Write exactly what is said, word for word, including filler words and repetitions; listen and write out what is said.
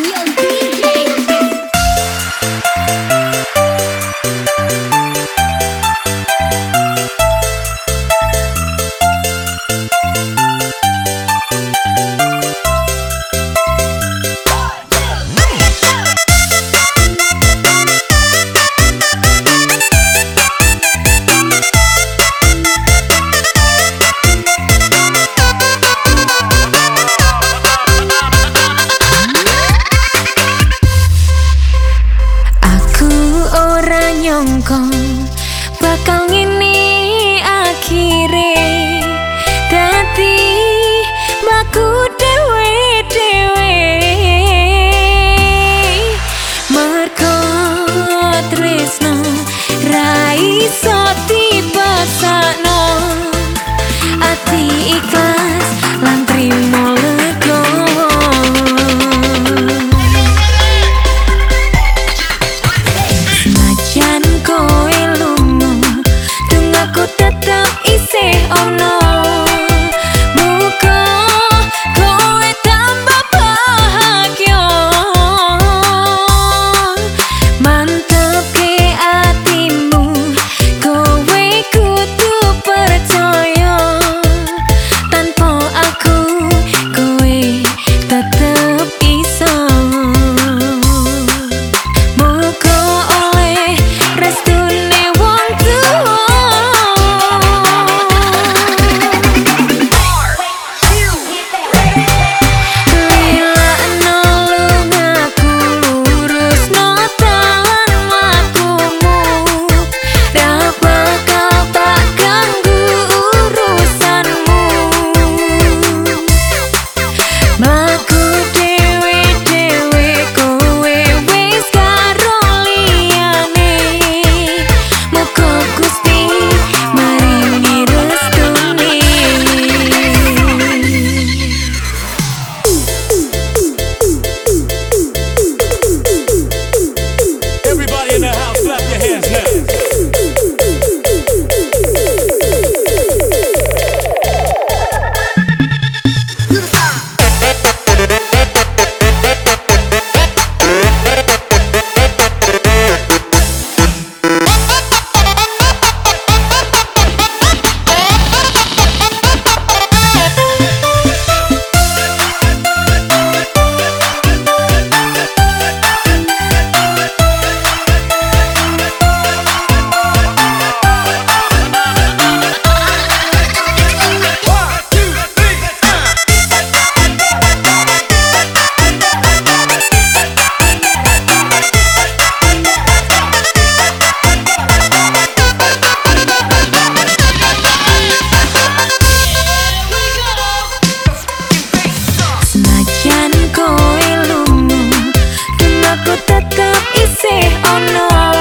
bakal ngene akhire dadi mlaku dhewe-dhewe mergo tresno ra iso dipasakno ati ikhlas lan trimo lega senajan kowe lunga aku tetap isih ono muga kowe tambah bahagia mantep ke atimu kowe kudu percaya tanpa aku kowe tetap iso muga oleh restune wong tuwa senajan kowe lunga dan aku tetap isih ono